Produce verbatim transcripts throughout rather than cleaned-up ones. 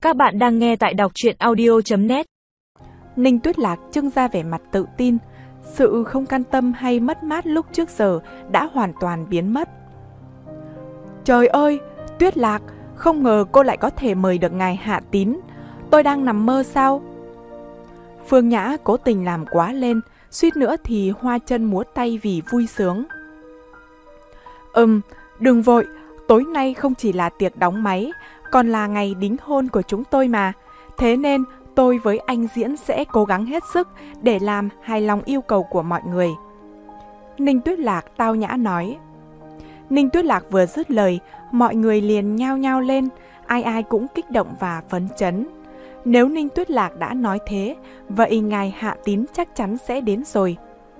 Các bạn đang nghe tại đọc truyện audio chấm net. Ninh Tuyết Lạc trưng ra vẻ mặt tự tin, sự không can tâm hay mất mát lúc trước giờ đã hoàn toàn biến mất. Trời ơi, Tuyết Lạc, không ngờ cô lại có thể mời được ngài Hạ Tín. Tôi đang nằm mơ sao? Phương Nhã cố tình làm quá lên, suýt nữa thì hoa chân múa tay vì vui sướng. Ừm, đừng vội, tối nay không chỉ là tiệc đóng máy, còn là ngày đính hôn của chúng tôi mà. Thế nên tôi với anh Diễn sẽ cố gắng hết sức để làm hài lòng yêu cầu của mọi người. Ninh Tuyết Lạc tao nhã nói. Ninh Tuyết Lạc vừa dứt lời, mọi người liền nhao nhao lên, ai ai cũng kích động và phấn chấn. Nếu Ninh Tuyết Lạc đã nói thế, vậy ngài Hạ Tín chắc chắn sẽ đến rồi.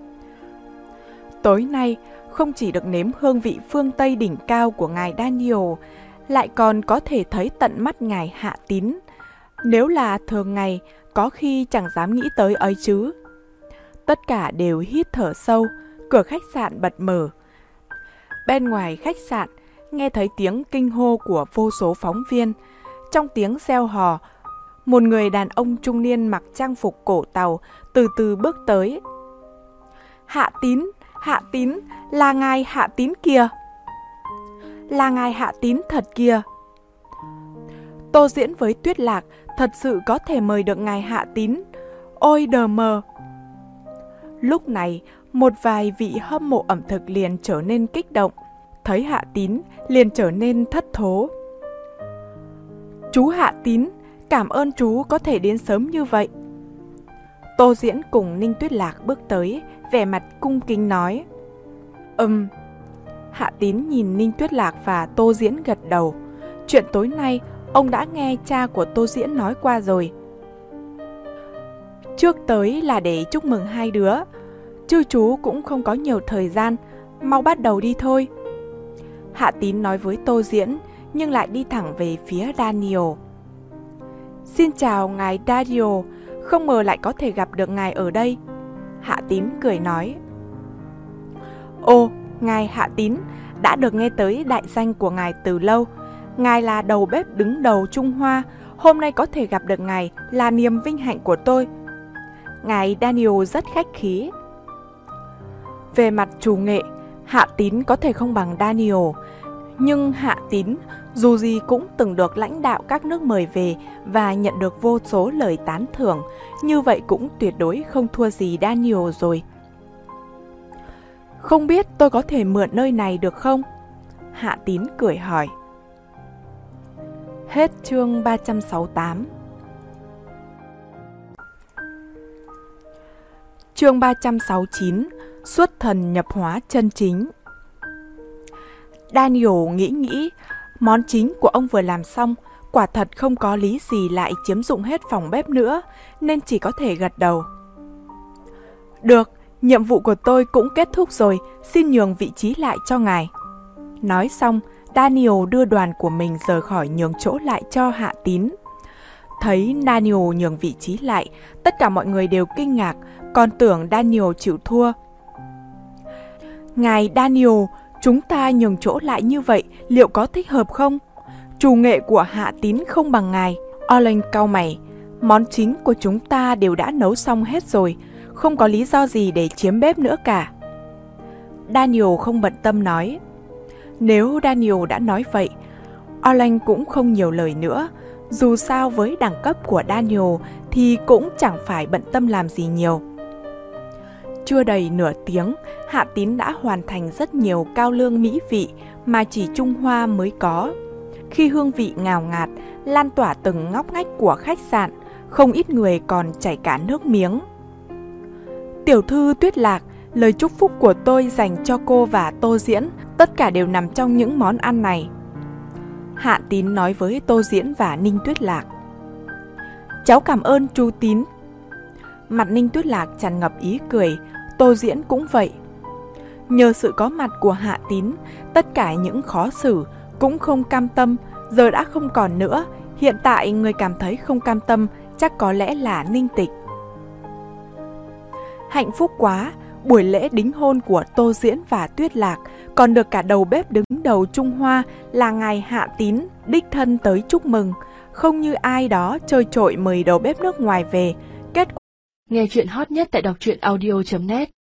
Tối nay, không chỉ được nếm hương vị phương Tây đỉnh cao của ngài Daniel, lại còn có thể thấy tận mắt ngài Hạ Tín. Nếu là thường ngày, có khi chẳng dám nghĩ tới ấy chứ. Tất cả đều hít thở sâu, cửa khách sạn bật mở. Bên ngoài khách sạn, nghe thấy tiếng kinh hô của vô số phóng viên. Trong tiếng reo hò, một người đàn ông trung niên mặc trang phục cổ tàu từ từ bước tới. Hạ Tín, Hạ Tín, là ngài Hạ Tín kìa. Là ngài Hạ Tín thật kìa. Tô Diễn với Tuyết Lạc thật sự có thể mời được ngài Hạ Tín. Ôi đờ mờ. Lúc này, một vài vị hâm mộ ẩm thực liền trở nên kích động. Thấy Hạ Tín liền trở nên thất thố. Chú Hạ Tín, cảm ơn chú có thể đến sớm như vậy. Tô Diễn cùng Ninh Tuyết Lạc bước tới, vẻ mặt cung kính nói. Ừm. Hạ Tín nhìn Ninh Tuyết Lạc và Tô Diễn gật đầu. Chuyện tối nay ông đã nghe cha của Tô Diễn nói qua rồi. Trước tới là để chúc mừng hai đứa, chứ chú cũng không có nhiều thời gian, mau bắt đầu đi thôi. Hạ Tín nói với Tô Diễn, nhưng lại đi thẳng về phía Daniel. Xin chào ngài Daniel, không ngờ lại có thể gặp được ngài ở đây. Hạ Tín cười nói. Ồ, ngài Hạ Tín, đã được nghe tới đại danh của ngài từ lâu. Ngài là đầu bếp đứng đầu Trung Hoa, hôm nay có thể gặp được ngài là niềm vinh hạnh của tôi. Ngài Daniel rất khách khí. Về mặt chủ nghệ, Hạ Tín có thể không bằng Daniel, nhưng Hạ Tín dù gì cũng từng được lãnh đạo các nước mời về và nhận được vô số lời tán thưởng, như vậy cũng tuyệt đối không thua gì Daniel rồi. Không biết tôi có thể mượn nơi này được không? Hạ Tín cười hỏi. Hết chương ba trăm sáu mươi tám. Chương ba trăm sáu mươi chín. Xuất thần nhập hóa chân chính. Daniel nghĩ nghĩ, món chính của ông vừa làm xong, quả thật không có lý gì lại chiếm dụng hết phòng bếp nữa, nên chỉ có thể gật đầu. Được, nhiệm vụ của tôi cũng kết thúc rồi, xin nhường vị trí lại cho ngài. Nói xong, Daniel đưa đoàn của mình rời khỏi nhường chỗ lại cho Hạ Tín. Thấy Daniel nhường vị trí lại, tất cả mọi người đều kinh ngạc, còn tưởng Daniel chịu thua. Ngài Daniel, chúng ta nhường chỗ lại như vậy, liệu có thích hợp không? Chủ nghệ của Hạ Tín không bằng ngài. Orlan cau mày, món chính của chúng ta đều đã nấu xong hết rồi, không có lý do gì để chiếm bếp nữa cả. Daniel không bận tâm nói. Nếu Daniel đã nói vậy, Orlan cũng không nhiều lời nữa. Dù sao với đẳng cấp của Daniel thì cũng chẳng phải bận tâm làm gì nhiều. Chưa đầy nửa tiếng, Hạ Tín đã hoàn thành rất nhiều cao lương mỹ vị mà chỉ Trung Hoa mới có. Khi hương vị ngào ngạt lan tỏa từng ngóc ngách của khách sạn, không ít người còn chảy cả nước miếng. Tiểu thư Tuyết Lạc, lời chúc phúc của tôi dành cho cô và Tô Diễn, tất cả đều nằm trong những món ăn này. Hạ Tín nói với Tô Diễn và Ninh Tuyết Lạc. Cháu cảm ơn chú Tín. Mặt Ninh Tuyết Lạc tràn ngập ý cười, Tô Diễn cũng vậy. Nhờ sự có mặt của Hạ Tín, tất cả những khó xử cũng không cam tâm, giờ đã không còn nữa. Hiện tại người cảm thấy không cam tâm chắc có lẽ là Ninh Tịch. Hạnh phúc quá, buổi lễ đính hôn của Tô Diễn và Tuyết Lạc còn được cả đầu bếp đứng đầu Trung Hoa là ngài Hạ Tín đích thân tới chúc mừng. không như ai đó trơ trội mời đầu bếp nước ngoài về. Kết Nghe chuyện hot nhất tại đọc truyện audio chấm net